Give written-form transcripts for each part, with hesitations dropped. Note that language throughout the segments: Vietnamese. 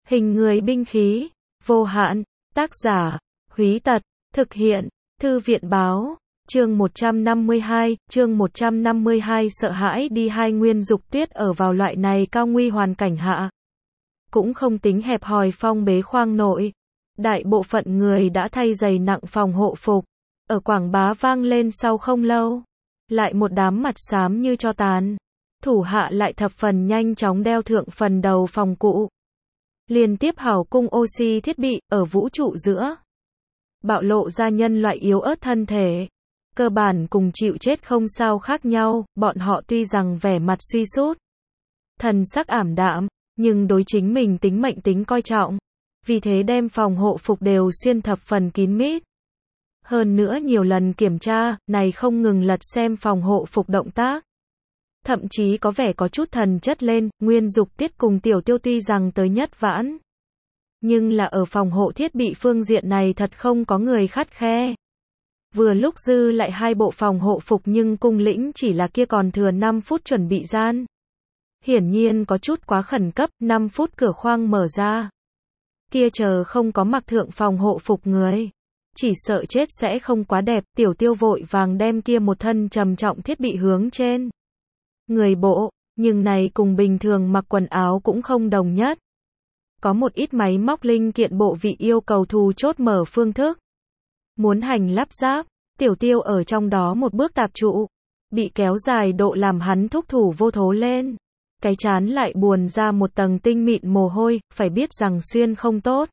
Hình người binh khí, vô hạn, tác giả, Húy Tật, thực hiện, Thư viện báo, chương 152, sợ hãi đi hai Nguyên Dục Tuyết ở vào loại này cao nguy hoàn cảnh hạ. Cũng không tính hẹp hòi phong bế khoang nội. Đại bộ phận người đã thay giày nặng phòng hộ phục. Ở Quảng Bá vang lên sau không lâu. Lại một đám mặt xám như tro tàn. Thủ hạ lại thập phần nhanh chóng đeo thượng phần đầu phòng cụ. Liên tiếp hảo cung oxy thiết bị ở vũ trụ giữa. Bạo lộ ra nhân loại yếu ớt thân thể. Cơ bản cùng chịu chết không sao khác nhau, bọn họ tuy rằng vẻ mặt suy sút, thần sắc ảm đạm, nhưng đối chính mình tính mệnh tính coi trọng. Vì thế đem phòng hộ phục đều xuyên thập phần kín mít. Hơn nữa nhiều lần kiểm tra, này không ngừng lật xem phòng hộ phục động tác. Thậm chí có vẻ có chút thần chất lên, Nguyên Dục Tiết cùng Tiểu Tiêu tuy rằng tới nhất vãn. Nhưng là ở phòng hộ thiết bị phương diện này thật không có người khắt khe. Vừa lúc dư lại hai bộ phòng hộ phục nhưng cung lĩnh chỉ là kia còn thừa 5 phút chuẩn bị gian. Hiển nhiên có chút quá khẩn cấp, 5 phút cửa khoang mở ra. Kia chờ không có mặc thượng phòng hộ phục người. Chỉ sợ chết sẽ không quá đẹp, Tiểu Tiêu vội vàng đem kia một thân trầm trọng thiết bị hướng trên người bộ, nhưng này cùng bình thường mặc quần áo cũng không đồng nhất. Có một ít máy móc linh kiện bộ vị yêu cầu thù chốt mở phương thức. Muốn hành lắp ráp, Tiểu Tiêu ở trong đó một bước tạp trụ. Bị kéo dài độ làm hắn thúc thủ vô thố lên. Cái chán lại buồn ra một tầng tinh mịn mồ hôi, phải biết rằng xuyên không tốt.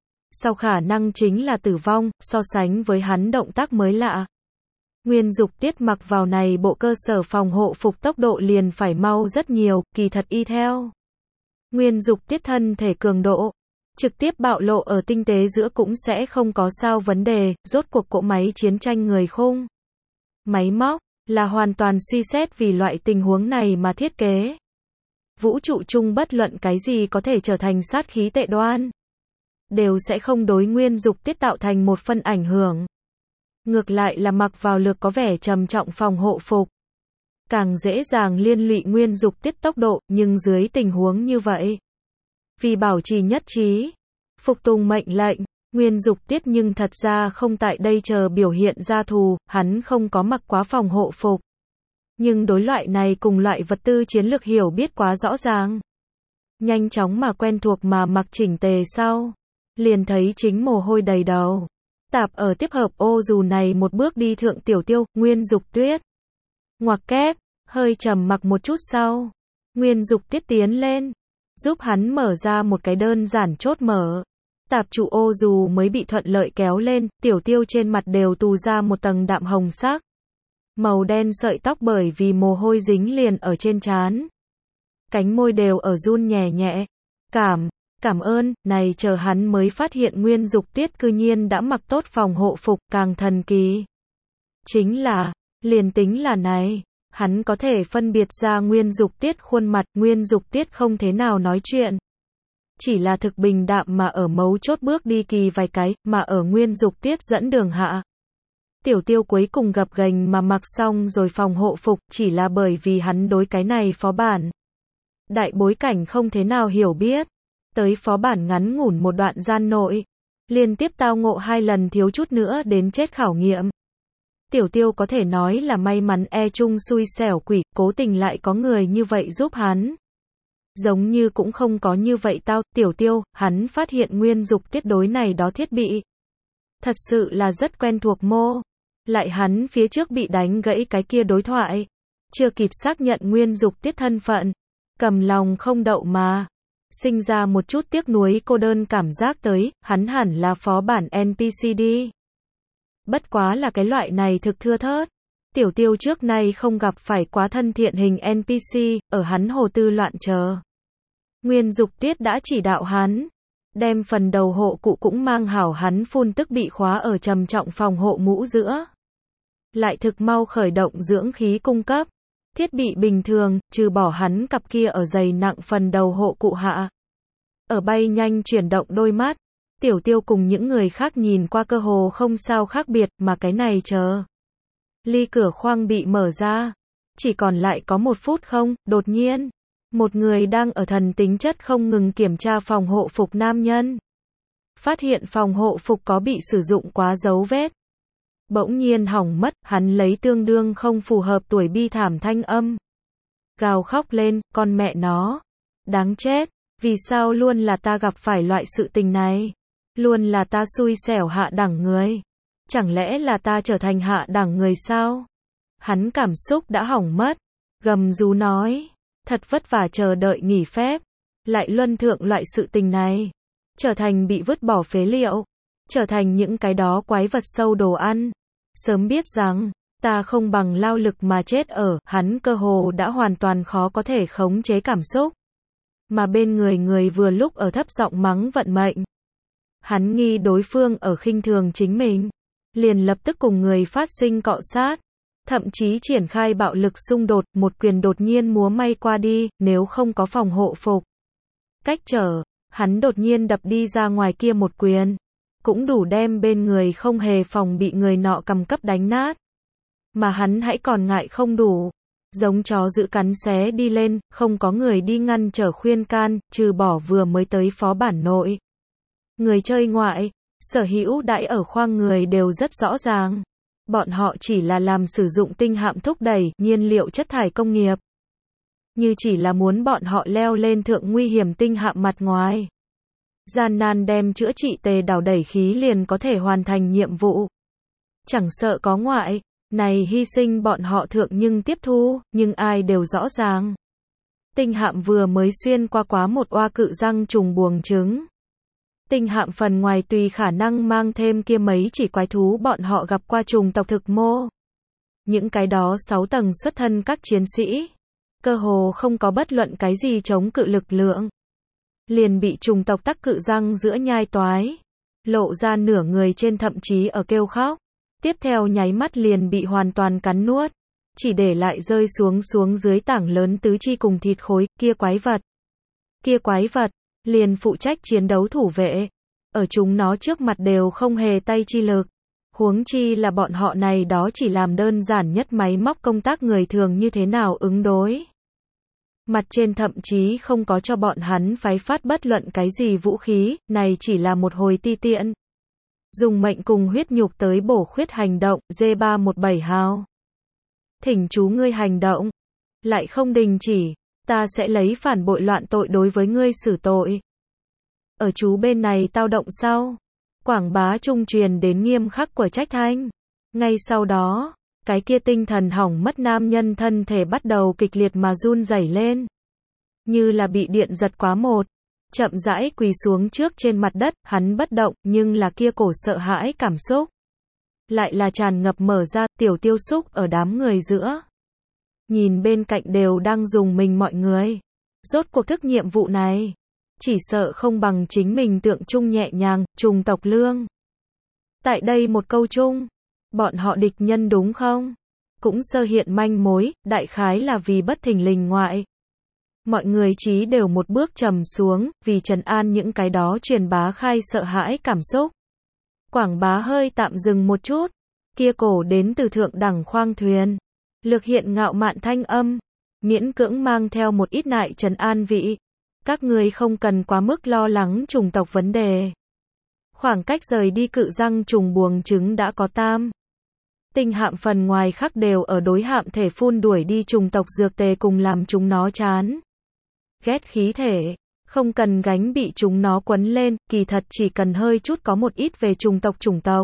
Sau khả năng chính là tử vong, so sánh với hắn động tác mới lạ. Nguyên Dục Tiết mặc vào này bộ cơ sở phòng hộ phục tốc độ liền phải mau rất nhiều, kỳ thật y theo. Nguyên Dục Tiết thân thể cường độ, trực tiếp bạo lộ ở tinh tế giữa cũng sẽ không có sao vấn đề, rốt cuộc cỗ máy chiến tranh người khung. Máy móc, là hoàn toàn suy xét vì loại tình huống này mà thiết kế. Vũ trụ chung bất luận cái gì có thể trở thành sát khí tệ đoan. Đều sẽ không đối Nguyên Dục Tiết tạo thành một phân ảnh hưởng. Ngược lại là mặc vào lược có vẻ trầm trọng phòng hộ phục. Càng dễ dàng liên lụy Nguyên Dục Tiết tốc độ, nhưng dưới tình huống như vậy. Vì bảo trì nhất trí, phục tùng mệnh lệnh, Nguyên Dục Tiết nhưng thật ra không tại đây chờ biểu hiện ra thù, hắn không có mặc quá phòng hộ phục. Nhưng đối loại này cùng loại vật tư chiến lược hiểu biết quá rõ ràng. Nhanh chóng mà quen thuộc mà mặc chỉnh tề sau. Liền thấy chính mồ hôi đầy đầu. Tạp ở tiếp hợp ô dù này một bước đi thượng Tiểu Tiêu, Nguyên Dục Tuyết. Ngoặc kép, hơi trầm mặc một chút sau. Nguyên Dục Tiết tiến lên. Giúp hắn mở ra một cái đơn giản chốt mở. Tạp trụ ô dù mới bị thuận lợi kéo lên, Tiểu Tiêu trên mặt đều tù ra một tầng đạm hồng sắc. Màu đen sợi tóc bởi vì mồ hôi dính liền ở trên trán. Cánh môi đều ở run nhẹ nhẹ. Cảm ơn, này chờ hắn mới phát hiện Nguyên Dục Tiết cư nhiên đã mặc tốt phòng hộ phục, càng thần kỳ. Chính là, liền tính là này, hắn có thể phân biệt ra Nguyên Dục Tiết khuôn mặt, Nguyên Dục Tiết không thế nào nói chuyện. Chỉ là thực bình đạm mà ở mấu chốt bước đi kỳ vài cái, mà ở Nguyên Dục Tiết dẫn đường hạ. Tiểu Tiêu cuối cùng gập ghềnh mà mặc xong rồi phòng hộ phục, chỉ là bởi vì hắn đối cái này phó bản. Đại bối cảnh không thế nào hiểu biết. Tới phó bản ngắn ngủn một đoạn gian nội. Liên tiếp tao ngộ 2 lần thiếu chút nữa đến chết khảo nghiệm. Tiểu Tiêu có thể nói là may mắn chung xui xẻo quỷ, cố tình lại có người như vậy giúp hắn. Giống như cũng không có như vậy Tiểu Tiêu, hắn phát hiện Nguyên Dục Tiết đối này đó thiết bị. Thật sự là rất quen thuộc mô. Lại hắn phía trước bị đánh gãy cái kia đối thoại. Chưa kịp xác nhận Nguyên Dục Tiết thân phận. Cầm lòng không đậu mà. Sinh ra một chút tiếc nuối cô đơn cảm giác tới, hắn hẳn là phó bản NPC đi. Bất quá là cái loại này thực thưa thớt. Tiểu Tiêu trước nay không gặp phải quá thân thiện hình NPC, ở hắn hồ tư loạn chờ. Nguyên Dục Tiết đã chỉ đạo hắn. Đem phần đầu hộ cụ cũng mang hảo hắn phun tức bị khóa ở trầm trọng phòng hộ mũ giữa. Lại thực mau khởi động dưỡng khí cung cấp. Thiết bị bình thường, trừ bỏ hắn cặp kia ở dày nặng phần đầu hộ cụ hạ. Ở bay nhanh chuyển động đôi mắt, Tiểu Tiêu cùng những người khác nhìn qua cơ hồ không sao khác biệt, mà cái này chờ. Ly cửa khoang bị mở ra. Chỉ còn lại có 1 phút không, đột nhiên. Một người đang ở thần tính chất không ngừng kiểm tra phòng hộ phục nam nhân. Phát hiện phòng hộ phục có bị sử dụng quá dấu vết. Bỗng nhiên hỏng mất, hắn lấy tương đương không phù hợp tuổi bi thảm thanh âm. Gào khóc lên, con mẹ nó. Đáng chết, vì sao luôn là ta gặp phải loại sự tình này? Luôn là ta xui xẻo hạ đẳng người. Chẳng lẽ là ta trở thành hạ đẳng người sao? Hắn cảm xúc đã hỏng mất. Gầm rú nói. Thật vất vả chờ đợi nghỉ phép. Lại luân thượng loại sự tình này. Trở thành bị vứt bỏ phế liệu. Trở thành những cái đó quái vật sâu đồ ăn. Sớm biết rằng, ta không bằng lao lực mà chết ở, hắn cơ hồ đã hoàn toàn khó có thể khống chế cảm xúc. Mà bên người vừa lúc ở thấp giọng mắng vận mệnh. Hắn nghi đối phương ở khinh thường chính mình. Liền lập tức cùng người phát sinh cọ sát. Thậm chí triển khai bạo lực xung đột, một quyền đột nhiên múa may qua đi, nếu không có phòng hộ phục. Cách trở, hắn đột nhiên đập đi ra ngoài kia một quyền. Cũng đủ đem bên người không hề phòng bị người nọ cầm cấp đánh nát. Mà hắn hãy còn ngại không đủ. Giống chó giữ cắn xé đi lên, không có người đi ngăn trở khuyên can, trừ bỏ vừa mới tới phó bản nội. Người chơi ngoại, sở hữu đãi ở khoang người đều rất rõ ràng. Bọn họ chỉ là làm sử dụng tinh hạm thúc đẩy, nhiên liệu chất thải công nghiệp. Như chỉ là muốn bọn họ leo lên thượng nguy hiểm tinh hạm mặt ngoài. Gian nan đem chữa trị tề đảo đẩy khí liền có thể hoàn thành nhiệm vụ. Chẳng sợ có ngoại, này hy sinh bọn họ thượng nhưng tiếp thu, nhưng ai đều rõ ràng. Tinh hạm vừa mới xuyên qua quá một oa cự răng trùng buồng trứng. Tinh hạm phần ngoài tùy khả năng mang thêm kia mấy chỉ quái thú bọn họ gặp qua trùng tộc thực mô. Những cái đó 6 tầng xuất thân các chiến sĩ. Cơ hồ không có bất luận cái gì chống cự lực lượng. Liền bị trùng tộc tắc cự răng giữa nhai toái. Lộ ra nửa người trên thậm chí ở kêu khóc. Tiếp theo nháy mắt liền bị hoàn toàn cắn nuốt. Chỉ để lại rơi xuống dưới tảng lớn tứ chi cùng thịt khối, kia quái vật. Liền phụ trách chiến đấu thủ vệ. Ở chúng nó trước mặt đều không hề tay chi lực. Huống chi là bọn họ này đó chỉ làm đơn giản nhất máy móc công tác người thường như thế nào ứng đối. Mặt trên thậm chí không có cho bọn hắn phái phát bất luận cái gì vũ khí, này chỉ là một hồi ti tiện. Dùng mệnh cùng huyết nhục tới bổ khuyết hành động, G317 hào. Thỉnh chú ngươi hành động. Lại không đình chỉ, ta sẽ lấy phản bội loạn tội đối với ngươi xử tội. Ở chú bên này tao động sau. Quảng bá trung truyền đến nghiêm khắc của trách thanh. Ngay sau đó, cái kia tinh thần hỏng mất nam nhân thân thể bắt đầu kịch liệt mà run rẩy lên. Như là bị điện giật quá một. Chậm rãi quỳ xuống trước trên mặt đất, hắn bất động, nhưng là kia cổ sợ hãi cảm xúc. Lại là tràn ngập mở ra, tiểu tiêu xúc ở đám người giữa. Nhìn bên cạnh đều đang dùng mình mọi người. Rốt cuộc thức nhiệm vụ này. Chỉ sợ không bằng chính mình tượng trung nhẹ nhàng, trùng tộc lương. Tại đây một câu chung. Bọn họ địch nhân đúng không? Cũng sơ hiện manh mối, đại khái là vì bất thình lình ngoại. Mọi người chí đều một bước trầm xuống, vì trấn an những cái đó truyền bá khai sợ hãi cảm xúc. Quảng bá hơi tạm dừng một chút. Kia cổ đến từ thượng đẳng khoang thuyền. Lược hiện ngạo mạn thanh âm. Miễn cưỡng mang theo một ít nại trấn an vị. Các người không cần quá mức lo lắng chủng tộc vấn đề. Khoảng cách rời đi cự răng trùng buồng trứng đã có tam. Tinh hạm phần ngoài khắc đều ở đối hạm thể phun đuổi đi chủng tộc dược tề cùng làm chúng nó chán. Ghét khí thể. Không cần gánh bị chúng nó quấn lên, kỳ thật chỉ cần hơi chút có một ít về chủng tộc.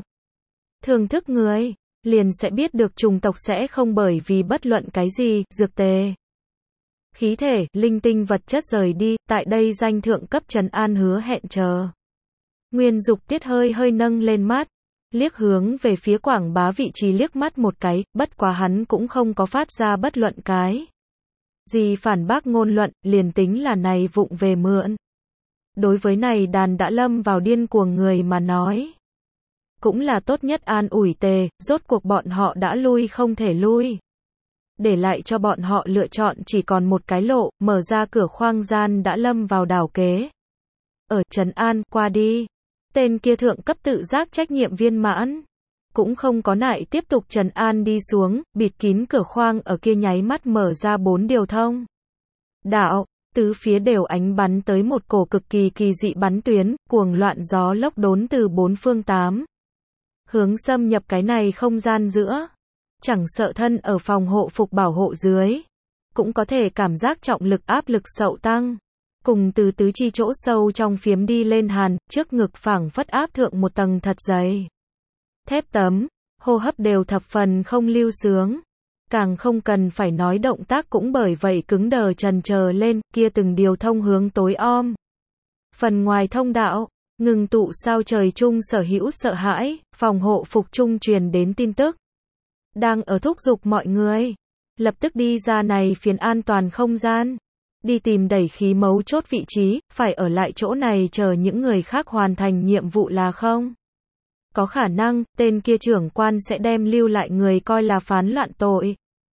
Thưởng thức người, liền sẽ biết được chủng tộc sẽ không bởi vì bất luận cái gì, dược tề. Khí thể, linh tinh vật chất rời đi, tại đây danh thượng cấp trấn an hứa hẹn chờ. Nguyên Dục Tiết hơi nâng lên mắt, liếc hướng về phía quảng bá vị trí liếc mắt một cái, bất quá hắn cũng không có phát ra bất luận cái gì phản bác ngôn luận, liền tính là này vụng về mượn. Đối với này đàn đã lâm vào điên cuồng người mà nói. Cũng là tốt nhất an ủi tề, rốt cuộc bọn họ đã lui không thể lui. Để lại cho bọn họ lựa chọn chỉ còn một cái lộ, mở ra cửa khoang gian đã lâm vào đảo kế. Ở trấn an, qua đi. Tên kia thượng cấp tự giác trách nhiệm viên mãn. Cũng không có nại tiếp tục trấn an đi xuống, bịt kín cửa khoang ở kia nháy mắt mở ra 4 điều thông. Đạo, Tứ phía đều ánh bắn tới một cổ cực kỳ kỳ dị bắn tuyến, cuồng loạn gió lốc đốn từ bốn phương tám hướng xâm nhập cái này không gian giữa. Chẳng sợ thân ở phòng hộ phục bảo hộ dưới, cũng có thể cảm giác trọng lực áp lực sậu tăng. Cùng từ tứ chi chỗ sâu trong phiếm đi lên hàn, trước ngực phảng phất áp thượng một tầng thật dày thép tấm, hô hấp đều thập phần không lưu sướng. Càng không cần phải nói động tác cũng bởi vậy cứng đờ trần chờ lên, kia từng điều thông hướng tối om. Phần ngoài thông đạo, ngừng tụ sao trời chung sở hữu sợ hãi, phòng hộ phục chung truyền đến tin tức. Đang ở thúc giục mọi người, lập tức đi ra này phiến an toàn không gian. Đi tìm đẩy khí mấu chốt vị trí, phải ở lại chỗ này chờ những người khác hoàn thành nhiệm vụ là không. Có khả năng, tên kia trưởng quan sẽ đem lưu lại người coi là phán loạn tội.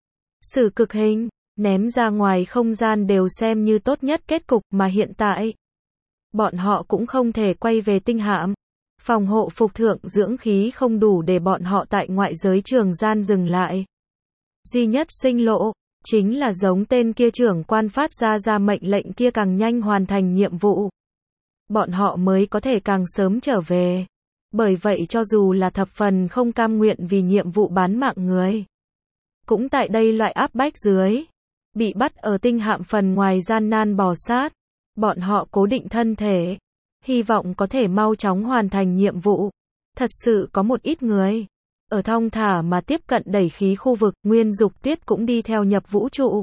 Xử cực hình, ném ra ngoài không gian đều xem như tốt nhất kết cục mà hiện tại. Bọn họ cũng không thể quay về tinh hạm. Phòng hộ phục thượng dưỡng khí không đủ để bọn họ tại ngoại giới trường gian dừng lại. Duy nhất sinh lộ, chính là giống tên kia trưởng quan phát ra mệnh lệnh kia càng nhanh hoàn thành nhiệm vụ. Bọn họ mới có thể càng sớm trở về. Bởi vậy cho dù là thập phần không cam nguyện vì nhiệm vụ bán mạng người, cũng tại đây loại áp bách dưới, bị bắt ở tinh hạm phần ngoài gian nan bò sát. Bọn họ cố định thân thể, hy vọng có thể mau chóng hoàn thành nhiệm vụ. Thật sự có một ít người ở thong thả mà tiếp cận đẩy khí khu vực, Nguyên Dục Tuyết cũng đi theo nhập vũ trụ.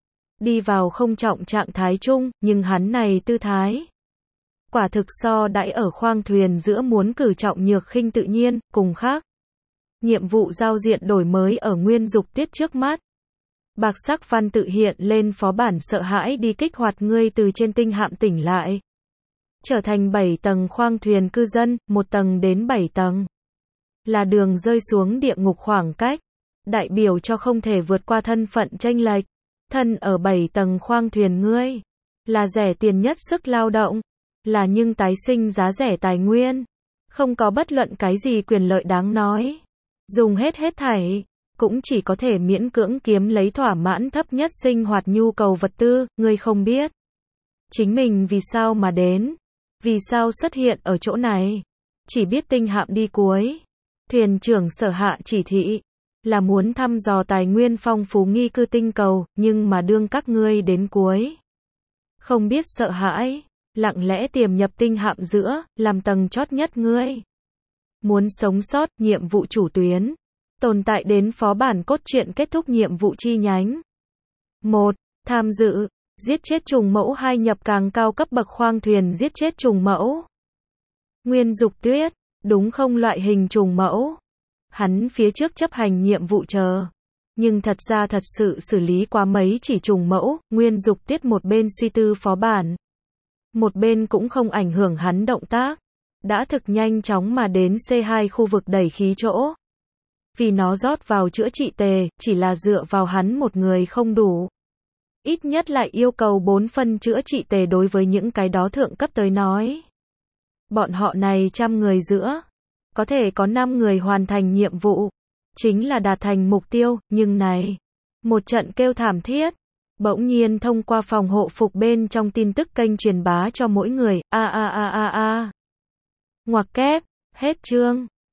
Đi vào không trọng trạng thái chung, nhưng hắn này tư thái quả thực so đãi ở khoang thuyền giữa muốn cử trọng nhược khinh tự nhiên, cùng khác. Nhiệm vụ giao diện đổi mới ở Nguyên Dục Tuyết trước mắt. Bạc sắc văn tự hiện lên phó bản sợ hãi đi kích hoạt ngươi từ trên tinh hạm tỉnh lại. Trở thành 7 tầng khoang thuyền cư dân, 1 tầng đến 7 tầng. Là đường rơi xuống địa ngục khoảng cách. Đại biểu cho không thể vượt qua thân phận chênh lệch. Thân ở 7 tầng khoang thuyền ngươi. Là rẻ tiền nhất sức lao động. Là nhưng tái sinh giá rẻ tài nguyên. Không có bất luận cái gì quyền lợi đáng nói. Dùng hết thảy. Cũng chỉ có thể miễn cưỡng kiếm lấy thỏa mãn thấp nhất sinh hoạt nhu cầu vật tư, ngươi không biết. Chính mình vì sao mà đến. Vì sao xuất hiện ở chỗ này. Chỉ biết tinh hạm đi cuối. Thuyền trưởng sở hạ chỉ thị. Là muốn thăm dò tài nguyên phong phú nghi cư tinh cầu, nhưng mà đương các ngươi đến cuối. Không biết sợ hãi. Lặng lẽ tiềm nhập tinh hạm giữa, làm tầng chót nhất ngươi. Muốn sống sót, nhiệm vụ chủ tuyến. Tồn tại đến phó bản cốt truyện kết thúc nhiệm vụ chi nhánh. 1. Tham dự, giết chết trùng mẫu. 2. Nhập càng cao cấp bậc khoang thuyền giết chết trùng mẫu. Nguyên Dục Tuyết, đúng không loại hình trùng mẫu. Hắn phía trước chấp hành nhiệm vụ chờ. Nhưng thật ra thật sự xử lý quá mấy chỉ trùng mẫu, Nguyên Dục Tuyết một bên suy tư phó bản. Một bên cũng không ảnh hưởng hắn động tác. Đã thực nhanh chóng mà đến C2 khu vực đẩy khí chỗ. Vì nó rót vào chữa trị tề, chỉ là dựa vào hắn một người không đủ. Ít nhất lại yêu cầu 4 phân chữa trị tề đối với những cái đó thượng cấp tới nói. Bọn họ này 100 người giữa, có thể có 5 người hoàn thành nhiệm vụ. Chính là đạt thành mục tiêu, nhưng này. Một trận kêu thảm thiết. Bỗng nhiên thông qua phòng hộ phục bên trong tin tức kênh truyền bá cho mỗi người. Ngoặc kép, hết chương.